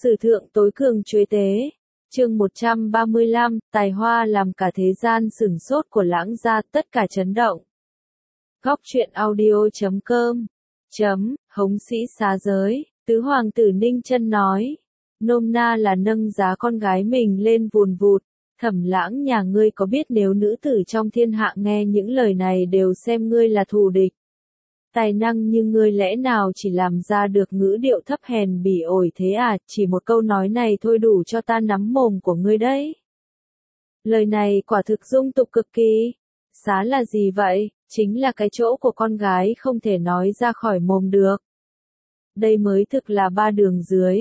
Sử thượng tối cường chuế tế. Chương 135, tài hoa làm cả thế gian sửng sốt của Lãng gia, tất cả chấn động. Góc truyện audio.com Hống sĩ xá giới, tứ hoàng tử Ninh Chân nói. Nôm na là nâng giá con gái mình lên vùn vụt. Thẩm Lãng, nhà ngươi có biết nếu nữ tử trong thiên hạ nghe những lời này đều xem ngươi là thù địch. Tài năng như ngươi lẽ nào chỉ làm ra được ngữ điệu thấp hèn bỉ ổi thế à, chỉ một câu nói này thôi đủ cho ta nắm mồm của ngươi đấy. Lời này quả thực dung tục cực kỳ. Xá là gì vậy? Chính là cái chỗ của con gái không thể nói ra khỏi mồm được. Đây mới thực là ba đường dưới.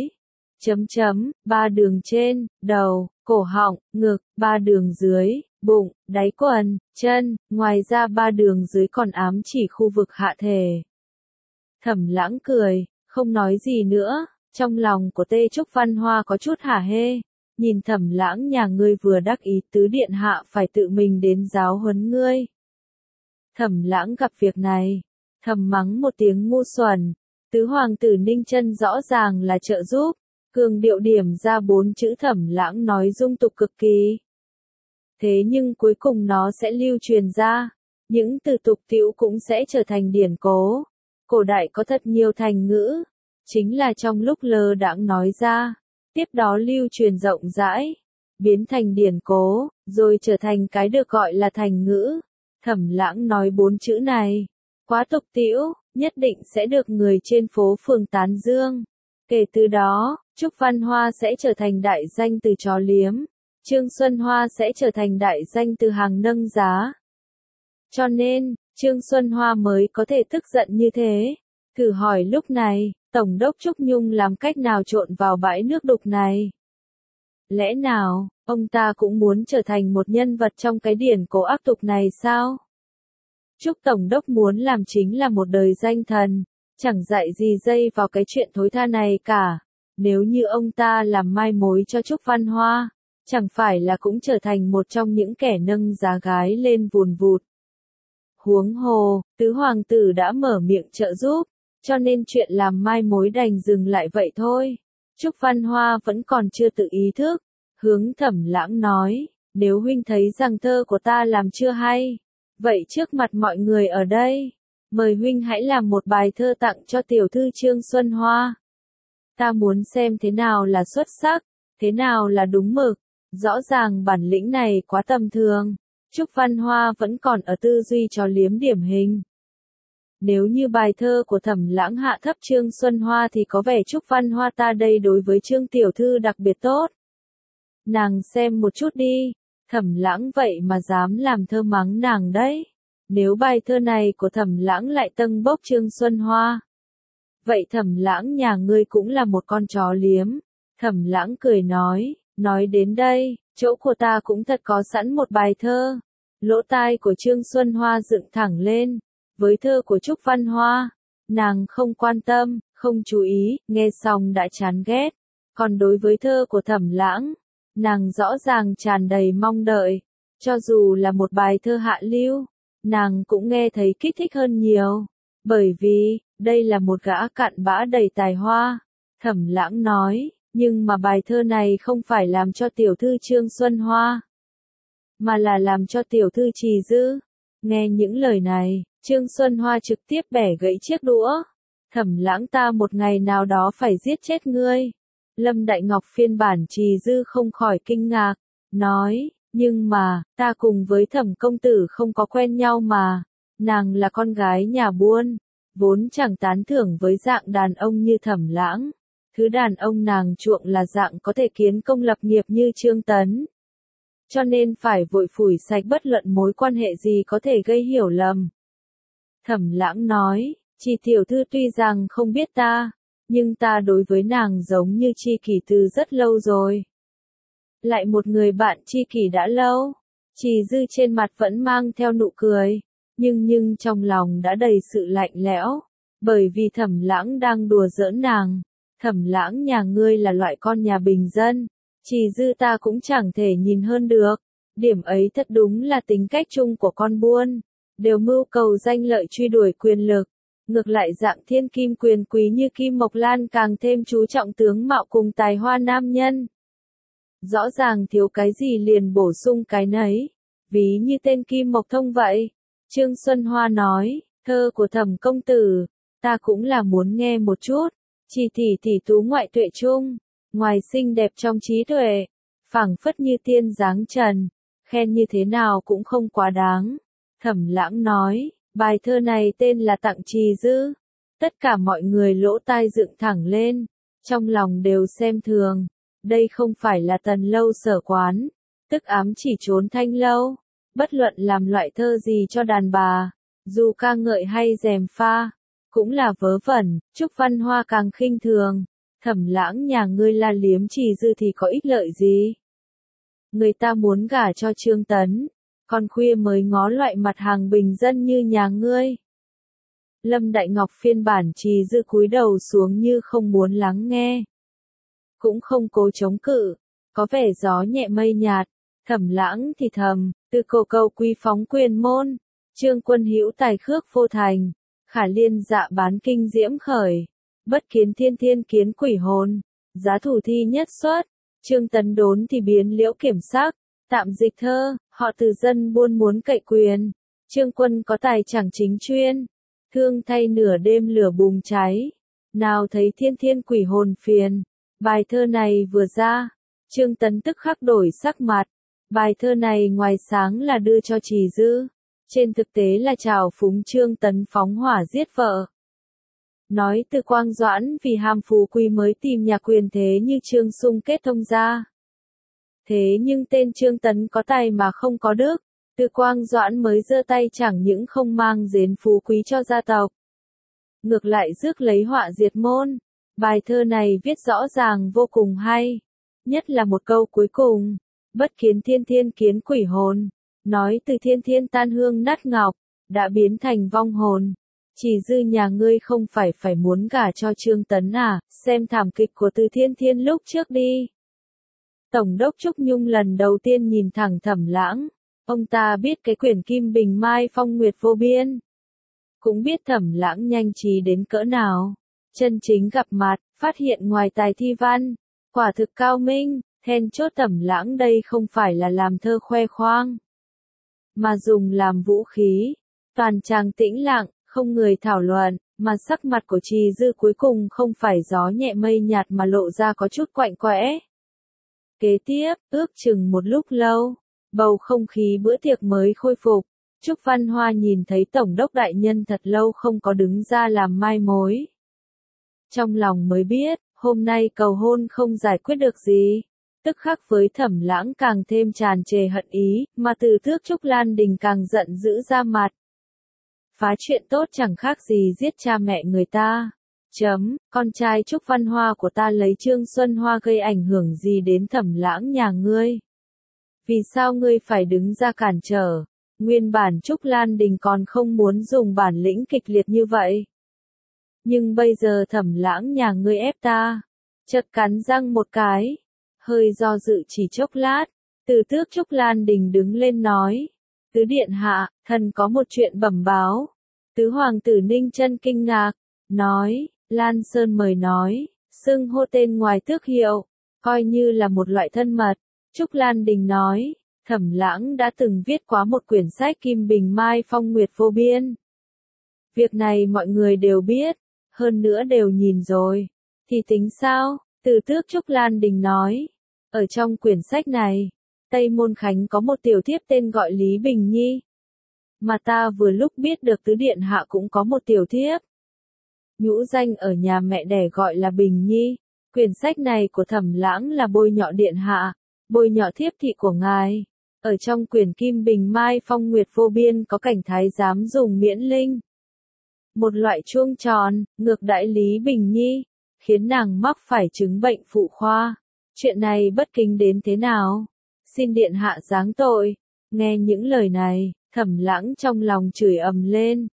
Ba đường trên, đầu, cổ họng, ngực, ba đường dưới, bụng, đáy quần, chân, ngoài ra ba đường dưới còn ám chỉ khu vực hạ thể. Thẩm Lãng cười, không nói gì nữa, trong lòng của Tê Trúc Văn Hoa có chút hả hê. Nhìn Thẩm Lãng, nhà ngươi vừa đắc ý tứ điện hạ phải tự mình đến giáo huấn ngươi. Thẩm Lãng gặp việc này, thầm mắng một tiếng ngu xuẩn. Tứ hoàng tử Ninh Chân rõ ràng là trợ giúp. Cường điệu điểm ra 4 chữ Thẩm Lãng nói dung tục cực kỳ. Thế nhưng cuối cùng nó sẽ lưu truyền ra. Những từ tục tĩu cũng sẽ trở thành điển cố. Cổ đại có thật nhiều thành ngữ. Chính là trong lúc lơ đãng nói ra. Tiếp đó lưu truyền rộng rãi. Biến thành điển cố. Rồi trở thành cái được gọi là thành ngữ. Thẩm Lãng nói 4 chữ này. Quá tục tĩu, nhất định sẽ được người trên phố phường tán dương. Kể từ đó, Trúc Văn Hoa sẽ trở thành đại danh từ chó liếm. Trương Xuân Hoa sẽ trở thành đại danh từ hàng nâng giá. Cho nên, Trương Xuân Hoa mới có thể tức giận như thế. Thử hỏi lúc này, Tổng đốc Trúc Nhung làm cách nào trộn vào bãi nước đục này? Lẽ nào, ông ta cũng muốn trở thành một nhân vật trong cái điển cố ác tục này sao? Trúc Tổng đốc muốn làm chính là một đời danh thần. Chẳng dạy gì dây vào cái chuyện thối tha này cả. Nếu như ông ta làm mai mối cho Trúc Văn Hoa, chẳng phải là cũng trở thành một trong những kẻ nâng giá gái lên vùn vụt. Huống hồ, tứ hoàng tử đã mở miệng trợ giúp, cho nên chuyện làm mai mối đành dừng lại vậy thôi. Trúc Văn Hoa vẫn còn chưa tự ý thức, hướng Thẩm Lãng nói, nếu huynh thấy rằng thơ của ta làm chưa hay, vậy trước mặt mọi người ở đây, mời huynh hãy làm một bài thơ tặng cho tiểu thư Trương Xuân Hoa. Ta muốn xem thế nào là xuất sắc, thế nào là đúng mực. Rõ ràng bản lĩnh này quá tầm thường. Trúc Văn Hoa vẫn còn ở tư duy cho liếm điểm hình. Nếu như bài thơ của Thẩm Lãng hạ thấp Trương Xuân Hoa thì có vẻ Trúc Văn Hoa ta đây đối với Trương tiểu thư đặc biệt tốt. Nàng xem một chút đi, Thẩm Lãng vậy mà dám làm thơ mắng nàng đấy. Nếu bài thơ này của Thẩm Lãng lại tâng bốc Trương Xuân Hoa, vậy Thẩm Lãng nhà ngươi cũng là một con chó liếm. Thẩm Lãng cười nói đến đây, chỗ của ta cũng thật có sẵn một bài thơ. Lỗ tai của Trương Xuân Hoa dựng thẳng lên. Với thơ của Trúc Văn Hoa, nàng không quan tâm, không chú ý, nghe xong đã chán ghét. Còn đối với thơ của Thẩm Lãng, nàng rõ ràng tràn đầy mong đợi. Cho dù là một bài thơ hạ lưu, nàng cũng nghe thấy kích thích hơn nhiều. Bởi vì, đây là một gã cặn bã đầy tài hoa. Thẩm Lãng nói, nhưng mà bài thơ này không phải làm cho tiểu thư Trương Xuân Hoa, mà là làm cho tiểu thư Trì Dư. Nghe những lời này, Trương Xuân Hoa trực tiếp bẻ gãy chiếc đũa. Thẩm Lãng, ta một ngày nào đó phải giết chết ngươi. Lâm Đại Ngọc phiên bản Trì Dư không khỏi kinh ngạc, nói, nhưng mà, ta cùng với Thẩm công tử không có quen nhau mà. Nàng là con gái nhà buôn, vốn chẳng tán thưởng với dạng đàn ông như Thẩm Lãng. Thứ đàn ông nàng chuộng là dạng có thể kiến công lập nghiệp như Trương Tấn. Cho nên phải vội phủi sạch bất luận mối quan hệ gì có thể gây hiểu lầm. Thẩm Lãng nói, Chi tiểu thư tuy rằng không biết ta, nhưng ta đối với nàng giống như tri kỷ từ rất lâu rồi. Lại một người bạn tri kỷ đã lâu. Trì Dư trên mặt vẫn mang theo nụ cười, nhưng trong lòng đã đầy sự lạnh lẽo, bởi vì Thẩm Lãng đang đùa giỡn nàng. Thẩm Lãng, nhà ngươi là loại con nhà bình dân, Trì Dư ta cũng chẳng thể nhìn hơn được. Điểm ấy thật đúng là tính cách chung của con buôn, đều mưu cầu danh lợi truy đuổi quyền lực. Ngược lại dạng thiên kim quyền quý như Kim Mộc Lan càng thêm chú trọng tướng mạo cùng tài hoa nam nhân. Rõ ràng thiếu cái gì liền bổ sung cái nấy, ví như tên Kim Mộc Thông vậy. Trương Xuân Hoa nói, thơ của Thẩm công tử, ta cũng là muốn nghe một chút, chỉ tỷ tú ngoại tuệ trung, ngoài xinh đẹp trong trí tuệ, phảng phất như tiên dáng trần, khen như thế nào cũng không quá đáng. Thẩm Lãng nói, bài thơ này tên là Tặng Trì Dư. Tất cả mọi người lỗ tai dựng thẳng lên, trong lòng đều xem thường. Đây không phải là Tần Lâu sở quán, tức ám chỉ trốn Thanh Lâu. Bất luận làm loại thơ gì cho đàn bà, dù ca ngợi hay gièm pha, cũng là vớ vẩn. Trúc Văn Hoa càng khinh thường. Thẩm Lãng nhà ngươi la liếm Trì Dư thì có ích lợi gì? Người ta muốn gả cho Trương Tấn, còn khuya mới ngó loại mặt hàng bình dân như nhà ngươi. Lâm Đại Ngọc phiên bản Trì Dư cúi đầu xuống như không muốn lắng nghe. Cũng không cố chống cự, có vẻ gió nhẹ mây nhạt. Thẩm Lãng thì thầm, từ cổ cầu quý phóng quyền môn, Trương Quân hữu tài khước vô thành, khả liên dạ bán kinh diễm khởi, bất kiến thiên thiên kiến quỷ hồn, giá thủ thi nhất xuất. Trương Tấn đốn thì biến liễu kiểm sắc, tạm dịch thơ, họ từ dân buôn muốn cậy quyền. Trương Quân có tài chẳng chính chuyên, thương thay nửa đêm lửa bùng cháy, nào thấy thiên thiên quỷ hồn phiền. Bài thơ này vừa ra, Trương Tấn tức khắc đổi sắc mặt. Bài thơ này ngoài sáng là đưa cho Trì Dư, trên thực tế là trào phúng Trương Tấn phóng hỏa giết vợ. Nói Từ Quang Doãn vì ham phú quý mới tìm nhà quyền thế như Trương Sung kết thông gia. Thế nhưng tên Trương Tấn có tài mà không có đức, Từ Quang Doãn mới giơ tay chẳng những không mang đến phú quý cho gia tộc, ngược lại rước lấy họa diệt môn. Bài thơ này viết rõ ràng vô cùng hay, nhất là một câu cuối cùng, bất kiến thiên thiên kiến quỷ hồn, nói từ thiên thiên tan hương nát ngọc, đã biến thành vong hồn. Trì Dư nhà ngươi không phải muốn gả cho Trương Tấn à, xem thảm kịch của Từ Thiên Thiên lúc trước đi. Tổng đốc Trúc Nhung lần đầu tiên nhìn thẳng Thẩm Lãng, ông ta biết cái quyển Kim Bình Mai phong nguyệt vô biên. Cũng biết Thẩm Lãng nhanh trí đến cỡ nào. Chân chính gặp mặt, phát hiện ngoài tài thi văn, quả thực cao minh, then chốt Thẩm Lãng đây không phải là làm thơ khoe khoang, mà dùng làm vũ khí. Toàn tràng tĩnh lặng, không người thảo luận, mà sắc mặt của Trì Dư cuối cùng không phải gió nhẹ mây nhạt mà lộ ra có chút quạnh quẽ. Kế tiếp, ước chừng một lúc lâu, bầu không khí bữa tiệc mới khôi phục. Trúc Văn Hoa nhìn thấy Tổng đốc đại nhân thật lâu không có đứng ra làm mai mối. Trong lòng mới biết, hôm nay cầu hôn không giải quyết được gì. Tức khắc với Thẩm Lãng càng thêm tràn trề hận ý, mà Từ Tước Trúc Lan Đình càng giận dữ ra mặt. Phá chuyện tốt chẳng khác gì giết cha mẹ người ta. Con trai Trúc Văn Hoa của ta lấy Trương Xuân Hoa gây ảnh hưởng gì đến Thẩm Lãng nhà ngươi? Vì sao ngươi phải đứng ra cản trở? Nguyên bản Trúc Lan Đình còn không muốn dùng bản lĩnh kịch liệt như vậy. Nhưng bây giờ Thẩm Lãng nhà ngươi ép ta. Chợt cắn răng một cái. Hơi do dự chỉ chốc lát. Từ Tước Trúc Lan Đình đứng lên nói. Tứ điện hạ, thần có một chuyện bẩm báo. Tứ hoàng tử Ninh Chân kinh ngạc. Nói, Lan Sơn mời nói. Xưng hô tên ngoài tước hiệu. Coi như là một loại thân mật. Trúc Lan Đình nói. Thẩm Lãng đã từng viết quá một quyển sách Kim Bình Mai phong nguyệt vô biên. Việc này mọi người đều biết, hơn nữa đều nhìn rồi. Thì tính sao? Từ Tước Trúc Lan Đình nói. Ở trong quyển sách này, Tây Môn Khánh có một tiểu thiếp tên gọi Lý Bình Nhi. Mà ta vừa lúc biết được tứ điện hạ cũng có một tiểu thiếp. Nhũ danh ở nhà mẹ đẻ gọi là Bình Nhi. Quyển sách này của Thẩm Lãng là bôi nhọ điện hạ, bôi nhọ thiếp thị của ngài. Ở trong quyển Kim Bình Mai phong nguyệt vô biên có cảnh thái giám dùng miễn linh, một loại chuông tròn, ngược đãi Lý Bình Nhi, khiến nàng mắc phải chứng bệnh phụ khoa. Chuyện này bất kính đến thế nào? Xin điện hạ giáng tội. Nghe những lời này, Thẩm Lãng trong lòng chửi ầm lên.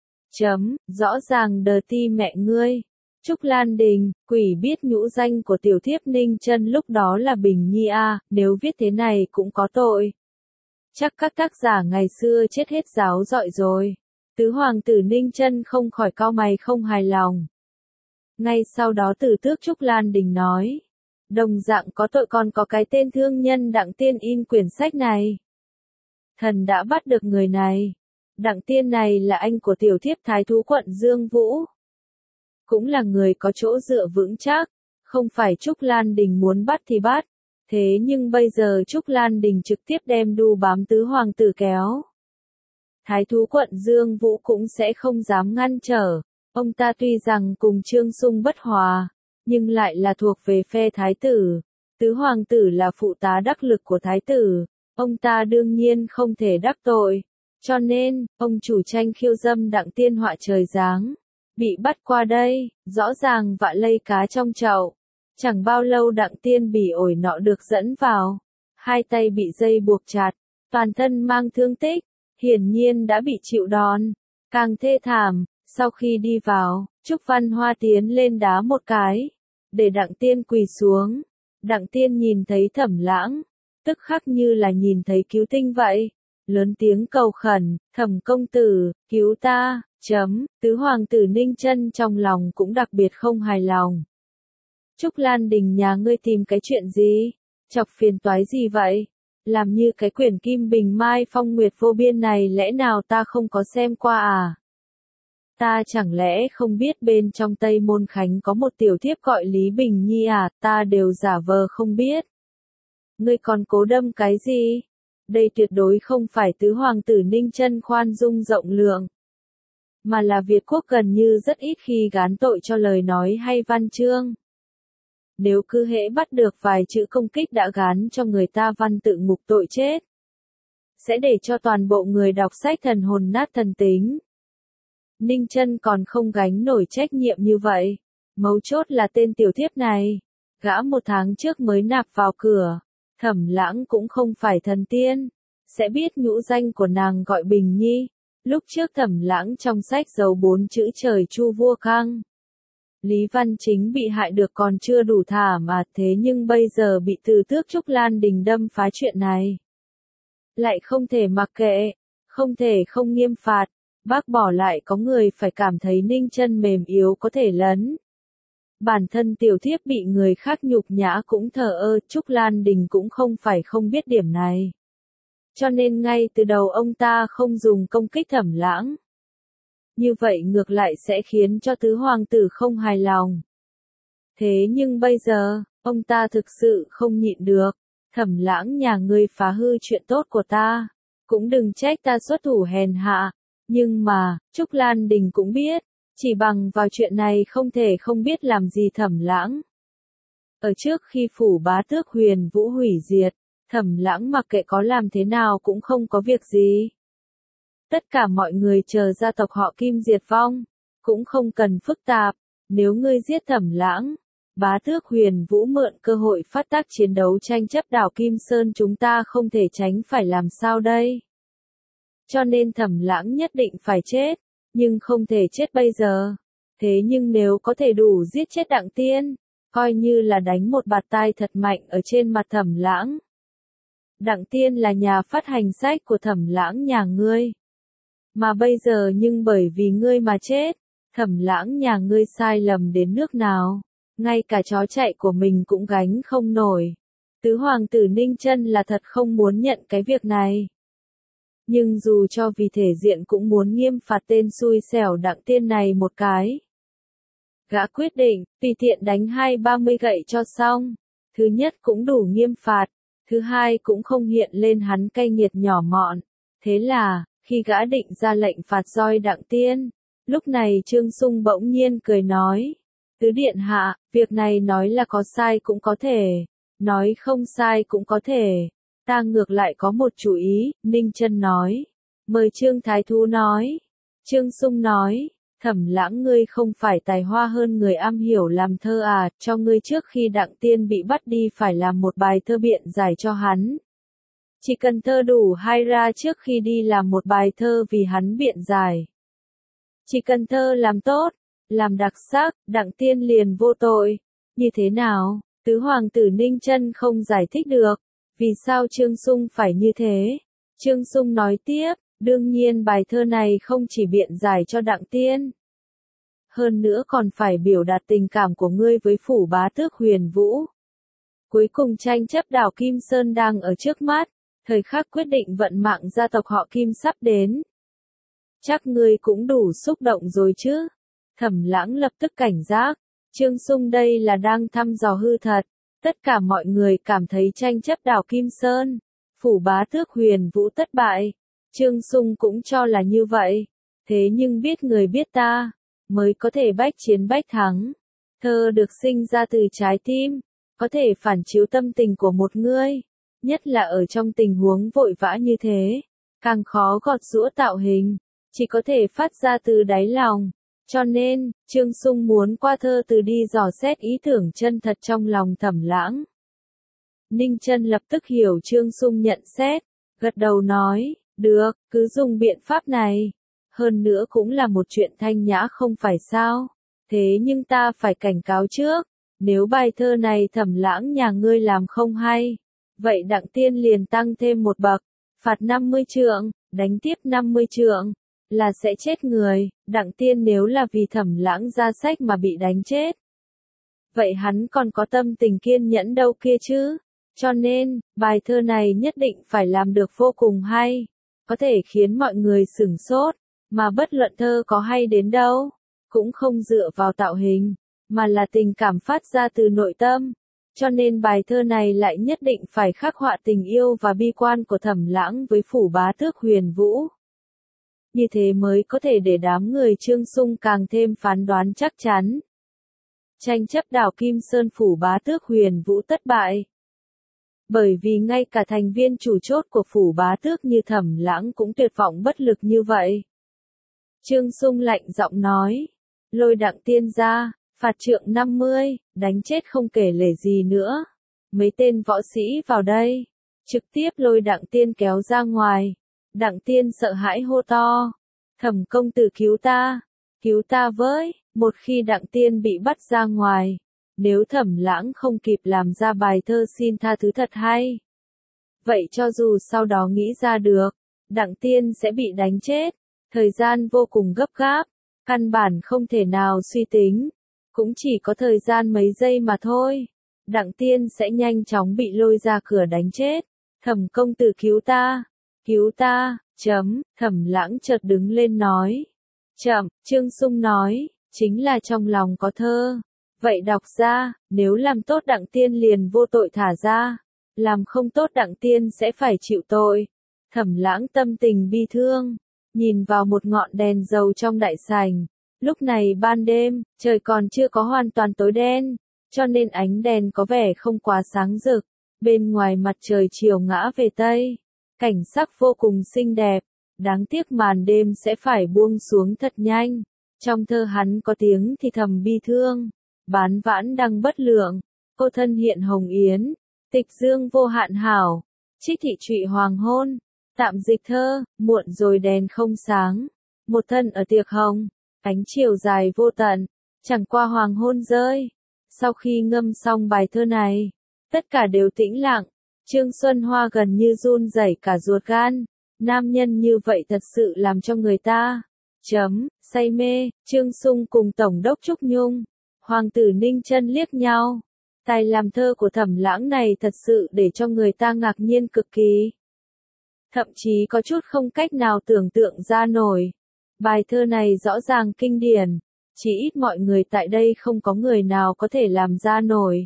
Rõ ràng đờ ti mẹ ngươi. Trúc Lan Đình, quỷ biết nhũ danh của tiểu thiếp Ninh Chân lúc đó là Bình Nhi a, nếu viết thế này cũng có tội. Chắc các tác giả ngày xưa chết hết giáo dọi rồi. Tứ hoàng tử Ninh Chân không khỏi cau mày không hài lòng. Ngay sau đó Tử Tước Trúc Lan Đình nói. Đồng dạng có tội còn có cái tên thương nhân Đặng Tiên in quyển sách này. Thần đã bắt được người này. Đặng Tiên này là anh của tiểu thiếp thái thú quận Dương Vũ. Cũng là người có chỗ dựa vững chắc. Không phải Trúc Lan Đình muốn bắt thì bắt. Thế nhưng bây giờ Trúc Lan Đình trực tiếp đem đu bám tứ hoàng tử kéo. Thái thú quận Dương Vũ cũng sẽ không dám ngăn trở. Ông ta tuy rằng cùng Trương Sung bất hòa, nhưng lại là thuộc về phe thái tử. Tứ hoàng tử là phụ tá đắc lực của thái tử, ông ta đương nhiên không thể đắc tội. Cho nên, ông chủ tranh khiêu dâm Đặng Tiên họa trời giáng. Bị bắt qua đây, rõ ràng vạ lây cá trong chậu. Chẳng bao lâu Đặng Tiên bị ổi nọ được dẫn vào. Hai tay bị dây buộc chặt, toàn thân mang thương tích, hiển nhiên đã bị chịu đòn. Càng thê thảm, sau khi đi vào, Trúc Văn Hoa tiến lên đá một cái, để Đặng Tiên quỳ xuống. Đặng Tiên nhìn thấy Thẩm Lãng, tức khắc như là nhìn thấy cứu tinh vậy. Lớn tiếng cầu khẩn, Thẩm công tử, cứu ta, Tứ hoàng tử Ninh Chân trong lòng cũng đặc biệt không hài lòng. Trúc Lan Đình nhà ngươi tìm cái chuyện gì? Chọc phiền toái gì vậy? Làm như cái quyển Kim Bình Mai Phong Nguyệt Vô Biên này lẽ nào ta không có xem qua à? Ta chẳng lẽ không biết bên trong Tây Môn Khánh có một tiểu thiếp gọi Lý Bình Nhi à, ta đều giả vờ không biết. Ngươi còn cố đâm cái gì? Đây tuyệt đối không phải tứ hoàng tử Ninh Chân khoan dung rộng lượng, mà là Việt quốc gần như rất ít khi gán tội cho lời nói hay văn chương. Nếu cứ hễ bắt được vài chữ công kích đã gán cho người ta văn tự ngục tội chết, sẽ để cho toàn bộ người đọc sách thần hồn nát thần tính. Ninh Chân còn không gánh nổi trách nhiệm như vậy. Mấu chốt là tên tiểu thiếp này. Gã 1 tháng trước mới nạp vào cửa. Thẩm Lãng cũng không phải thần tiên. Sẽ biết nhũ danh của nàng gọi Bình Nhi. Lúc trước Thẩm Lãng trong sách giấu 4 chữ trời chu vua khang. Lý Văn Chính bị hại được còn chưa đủ thả mà thế nhưng bây giờ bị Tử Tước Trúc Lan Đình đâm phá chuyện này. Lại không thể mặc kệ. Không thể không nghiêm phạt. Bác bỏ lại có người phải cảm thấy Ninh Chân mềm yếu có thể lấn. Bản thân tiểu thiếp bị người khác nhục nhã cũng thờ ơ, Trúc Lan Đình cũng không phải không biết điểm này. Cho nên ngay từ đầu ông ta không dùng công kích Thẩm Lãng. Như vậy ngược lại sẽ khiến cho tứ hoàng tử không hài lòng. Thế nhưng bây giờ, ông ta thực sự không nhịn được. Thẩm Lãng nhà ngươi phá hư chuyện tốt của ta. Cũng đừng trách ta xuất thủ hèn hạ. Nhưng mà, Trúc Lan Đình cũng biết, chỉ bằng vào chuyện này không thể không biết làm gì Thẩm Lãng. Ở trước khi phủ bá tước Huyền Vũ hủy diệt, Thẩm Lãng mặc kệ có làm thế nào cũng không có việc gì. Tất cả mọi người chờ gia tộc họ Kim diệt vong, cũng không cần phức tạp, nếu ngươi giết Thẩm Lãng, bá tước Huyền Vũ mượn cơ hội phát tác chiến đấu tranh chấp đảo Kim Sơn chúng ta không thể tránh phải làm sao đây? Cho nên Thẩm Lãng nhất định phải chết, nhưng không thể chết bây giờ. Thế nhưng nếu có thể đủ giết chết Đặng Tiên, coi như là đánh một bạt tai thật mạnh ở trên mặt Thẩm Lãng. Đặng Tiên là nhà phát hành sách của Thẩm Lãng nhà ngươi. Mà bây giờ nhưng bởi vì ngươi mà chết, Thẩm Lãng nhà ngươi sai lầm đến nước nào, ngay cả chó chạy của mình cũng gánh không nổi. Tứ hoàng tử Ninh Chân là thật không muốn nhận cái việc này. Nhưng dù cho vì thể diện cũng muốn nghiêm phạt tên xui xẻo Đặng Tiên này một cái. Gã quyết định, tùy tiện đánh 20-30 gậy cho xong. Thứ nhất cũng đủ nghiêm phạt, thứ hai cũng không hiện lên hắn cay nghiệt nhỏ mọn. Thế là, khi gã định ra lệnh phạt roi Đặng Tiên, lúc này Trương Sung bỗng nhiên cười nói. Tứ điện hạ, việc này nói là có sai cũng có thể, nói không sai cũng có thể. Ta ngược lại có một chủ ý, Ninh Chân nói. Mời Trương Thái Thú nói. Trương Sung nói, Thẩm Lãng ngươi không phải tài hoa hơn người am hiểu làm thơ à, cho ngươi trước khi Đặng Tiên bị bắt đi phải làm một bài thơ biện giải cho hắn. Chỉ cần thơ đủ hay ra trước khi đi làm một bài thơ vì hắn biện giải. Chỉ cần thơ làm tốt, làm đặc sắc, Đặng Tiên liền vô tội. Như thế nào? Tứ hoàng tử Ninh Chân không giải thích được. Vì sao Trương Sung phải như thế? Trương Sung nói tiếp, Đương nhiên bài thơ này không chỉ biện giải cho Đặng Tiên. Hơn nữa còn phải biểu đạt tình cảm của ngươi với phủ bá tước Huyền Vũ. Cuối cùng tranh chấp đảo Kim Sơn đang ở trước mắt, thời khắc quyết định vận mạng gia tộc họ Kim sắp đến. Chắc ngươi cũng đủ xúc động rồi chứ? Thẩm Lãng lập tức cảnh giác, Trương Sung đây là đang thăm dò hư thật. Tất cả mọi người cảm thấy tranh chấp đảo Kim Sơn, phủ bá tước Huyền Vũ thất bại. Trương Sung cũng cho là như vậy. Thế nhưng biết người biết ta, mới có thể bách chiến bách thắng. Thơ được sinh ra từ trái tim, có thể phản chiếu tâm tình của một người, nhất là ở trong tình huống vội vã như thế, càng khó gọt giũa tạo hình, chỉ có thể phát ra từ đáy lòng. Cho nên, Trương Sung muốn qua thơ từ đi dò xét ý tưởng chân thật trong lòng Thẩm Lãng. Ninh Chân lập tức hiểu Trương Sung nhận xét, gật đầu nói, được, cứ dùng biện pháp này. Hơn nữa cũng là một chuyện thanh nhã không phải sao. Thế nhưng ta phải cảnh cáo trước, nếu bài thơ này Thẩm Lãng nhà ngươi làm không hay, vậy Đặng Tiên liền tăng thêm một bậc, phạt 50 trượng, đánh tiếp 50 trượng, là sẽ chết người. Đặng Tiên nếu là vì Thẩm Lãng ra sách mà bị đánh chết, vậy hắn còn có tâm tình kiên nhẫn đâu kia chứ. Cho nên, bài thơ này nhất định phải làm được vô cùng hay, có thể khiến mọi người sửng sốt, mà bất luận thơ có hay đến đâu, cũng không dựa vào tạo hình, mà là tình cảm phát ra từ nội tâm. Cho nên bài thơ này lại nhất định phải khắc họa tình yêu và bi quan của Thẩm Lãng với phủ bá tước Huyền Vũ. Như thế mới có thể để đám người Trương Sung càng thêm phán đoán chắc chắn. Tranh chấp đảo Kim Sơn phủ bá tước Huyền Vũ thất bại. Bởi vì ngay cả thành viên chủ chốt của phủ bá tước như Thẩm Lãng cũng tuyệt vọng bất lực như vậy. Trương Sung lạnh giọng nói, lôi Đặng Tiên ra, phạt trượng 50, đánh chết không kể lể gì nữa. Mấy tên võ sĩ vào đây, trực tiếp lôi Đặng Tiên kéo ra ngoài. Đặng Tiên sợ hãi hô to, Thẩm công tử cứu ta với. Một khi Đặng Tiên bị bắt ra ngoài, nếu Thẩm Lãng không kịp làm ra bài thơ xin tha thứ thật hay, vậy cho dù sau đó nghĩ ra được, Đặng Tiên sẽ bị đánh chết. Thời gian vô cùng gấp gáp, căn bản không thể nào suy tính, cũng chỉ có thời gian mấy giây mà thôi. Đặng Tiên sẽ nhanh chóng bị lôi ra cửa đánh chết. Thẩm công tử cứu ta, Thẩm Lãng chợt đứng lên nói. Chậm, Trương Sung nói, chính là trong lòng có thơ. Vậy đọc ra, nếu làm tốt Đặng Tiên liền vô tội thả ra, làm không tốt Đặng Tiên sẽ phải chịu tội. Thẩm Lãng tâm tình bi thương, nhìn vào một ngọn đèn dầu trong đại sảnh. Lúc này ban đêm, trời còn chưa có hoàn toàn tối đen, cho nên ánh đèn có vẻ không quá sáng rực. Bên ngoài mặt trời chiều ngã về Tây, cảnh sắc vô cùng xinh đẹp, đáng tiếc màn đêm sẽ phải buông xuống thật nhanh. Trong thơ hắn có tiếng thì thầm bi thương, bán vãn đăng bất lượng, cô thân hiện hồng yến, tịch dương vô hạn hảo, trích thị trụy hoàng hôn. Tạm dịch thơ, muộn rồi đèn không sáng, một thân ở tiệc hồng, ánh chiều dài vô tận, chẳng qua hoàng hôn rơi. Sau khi ngâm xong bài thơ này, tất cả đều tĩnh lặng, Trương Xuân Hoa gần như run rẩy cả ruột gan. Nam nhân như vậy thật sự làm cho người ta say mê. Trương Sung cùng Tổng đốc Trúc Nhung, Hoàng tử Ninh Chân liếc nhau. Tài làm thơ của Thẩm Lãng này thật sự để cho người ta ngạc nhiên cực kỳ. Thậm chí có chút không cách nào tưởng tượng ra nổi. Bài thơ này rõ ràng kinh điển, chỉ ít mọi người tại đây không có người nào có thể làm ra nổi.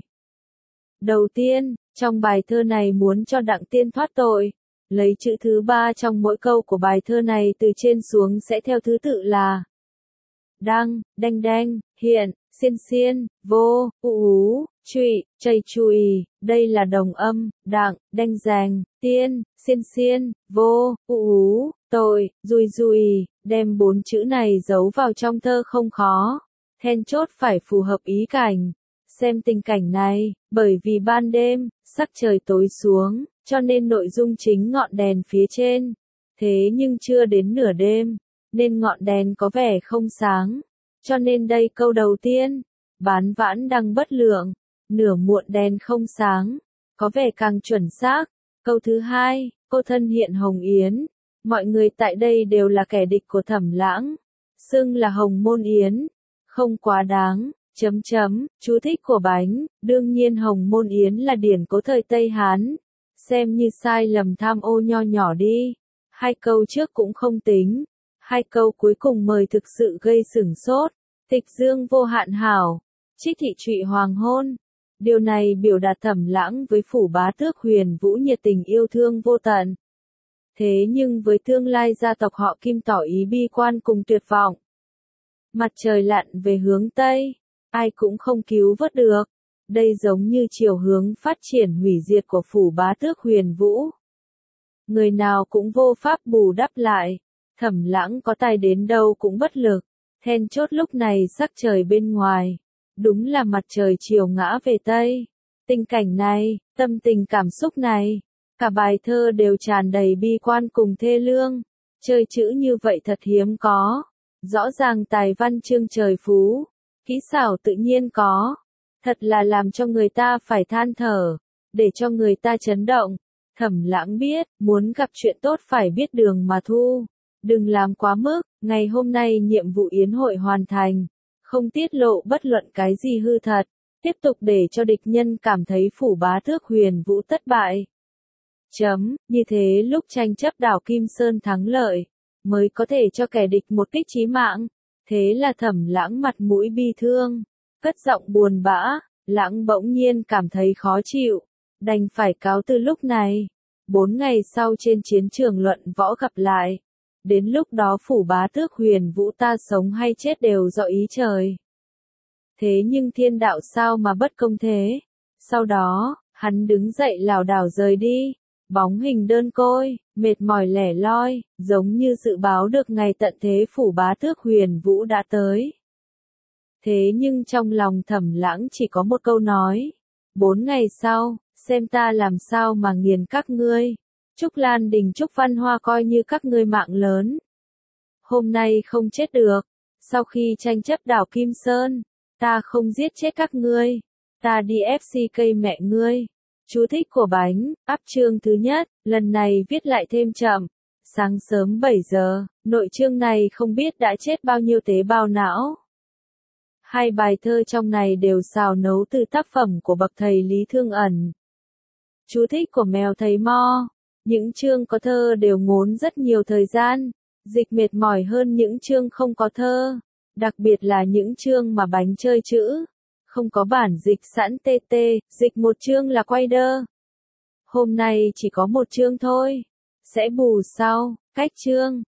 Đầu tiên, trong bài thơ này muốn cho Đặng Tiên thoát tội, lấy chữ thứ 3 trong mỗi câu của bài thơ này từ trên xuống sẽ theo thứ tự là đăng, đanh đanh, hiện, xiên xiên, vô, ú, trụy, chây chùy. Đây là đồng âm, đặng, đanh ràng, tiên, xiên xiên, vô, ú, tội, dùi dùi. Đem 4 chữ này giấu vào trong thơ không khó. Then chốt phải phù hợp ý cảnh. Xem tình cảnh này, bởi vì ban đêm, sắc trời tối xuống, cho nên nội dung chính ngọn đèn phía trên. Thế nhưng chưa đến nửa đêm, nên ngọn đèn có vẻ không sáng. Cho nên đây câu đầu tiên, bán vãn đăng bất lượng, nửa muộn đèn không sáng, có vẻ càng chuẩn xác. Câu thứ hai, cô thân hiện hồng yến, Mọi người tại đây đều là kẻ địch của Thẩm Lãng. Xưng là Hồng Môn Yến. Không quá đáng. Chú thích của bánh. Đương nhiên Hồng Môn Yến là điển cố thời Tây Hán. Xem như sai lầm tham ô nho nhỏ đi. 2 câu trước cũng không tính. 2 câu cuối cùng mời thực sự gây sửng sốt. Tịch dương vô hạn hảo. Trích thị trụy hoàng hôn. Điều này biểu đạt Thẩm Lãng với Phủ Bá Tước Huyền Vũ nhiệt tình yêu thương vô tận. Thế nhưng với tương lai gia tộc họ Kim tỏ ý bi quan cùng tuyệt vọng. Mặt trời lặn về hướng Tây, ai cũng không cứu vớt được. Đây giống như chiều hướng phát triển hủy diệt của Phủ Bá Tước Huyền Vũ. Người nào cũng vô pháp bù đắp lại. Thẩm Lãng có tài đến đâu cũng bất lực. Then chốt lúc này sắc trời bên ngoài. Đúng là mặt trời chiều ngã về Tây. Tình cảnh này, tâm tình cảm xúc này, cả bài thơ đều tràn đầy bi quan cùng thê lương. Chơi chữ như vậy thật hiếm có. Rõ ràng tài văn chương trời phú, kỹ xảo tự nhiên có. Thật là làm cho người ta phải than thở, để cho người ta chấn động. Thẩm Lãng biết, muốn gặp chuyện tốt phải biết đường mà thu. Đừng làm quá mức, ngày hôm nay nhiệm vụ yến hội hoàn thành. Không tiết lộ bất luận cái gì hư thật. Tiếp tục để cho địch nhân cảm thấy Phủ Bá Tước Huyền Vũ thất bại. Như thế lúc tranh chấp đảo Kim Sơn thắng lợi, mới có thể cho kẻ địch một kích chí mạng. Thế là Thẩm Lãng mặt mũi bi thương, cất giọng buồn bã. Lãng bỗng nhiên cảm thấy khó chịu, đành phải cáo từ lúc này. 4 ngày sau trên chiến trường luận võ gặp lại. Đến lúc đó Phủ Bá Tước Huyền Vũ ta sống hay chết đều do ý trời. Thế nhưng thiên đạo sao mà bất công thế? Sau đó, hắn đứng dậy lảo đảo rời đi. Bóng hình đơn côi, mệt mỏi lẻ loi, giống như dự báo được ngày tận thế Phủ Bá Tước Huyền Vũ đã tới. Thế nhưng trong lòng Thẩm Lãng chỉ có một câu nói. 4 ngày sau, xem ta làm sao mà nghiền các ngươi. Trúc Lan Đình Trúc Văn Hoa coi như các ngươi mạng lớn. Hôm nay không chết được. Sau khi tranh chấp đảo Kim Sơn, ta không giết chết các ngươi. Ta đi FCK mẹ ngươi. Chú thích của bánh, áp chương thứ nhất, lần này viết lại thêm chậm. Sáng sớm 7 giờ, nội chương này không biết đã chết bao nhiêu tế bào não. 2 bài thơ trong này đều xào nấu từ tác phẩm của bậc thầy Lý Thương Ẩn. Chú thích của mèo thầy Mo. Những chương có thơ đều ngốn rất nhiều thời gian, dịch mệt mỏi hơn những chương không có thơ. Đặc biệt là những chương mà bánh chơi chữ. Không có bản dịch sẵn TT, dịch một chương là quay đơ. Hôm nay chỉ có một chương thôi. Sẽ bù sau, cách chương.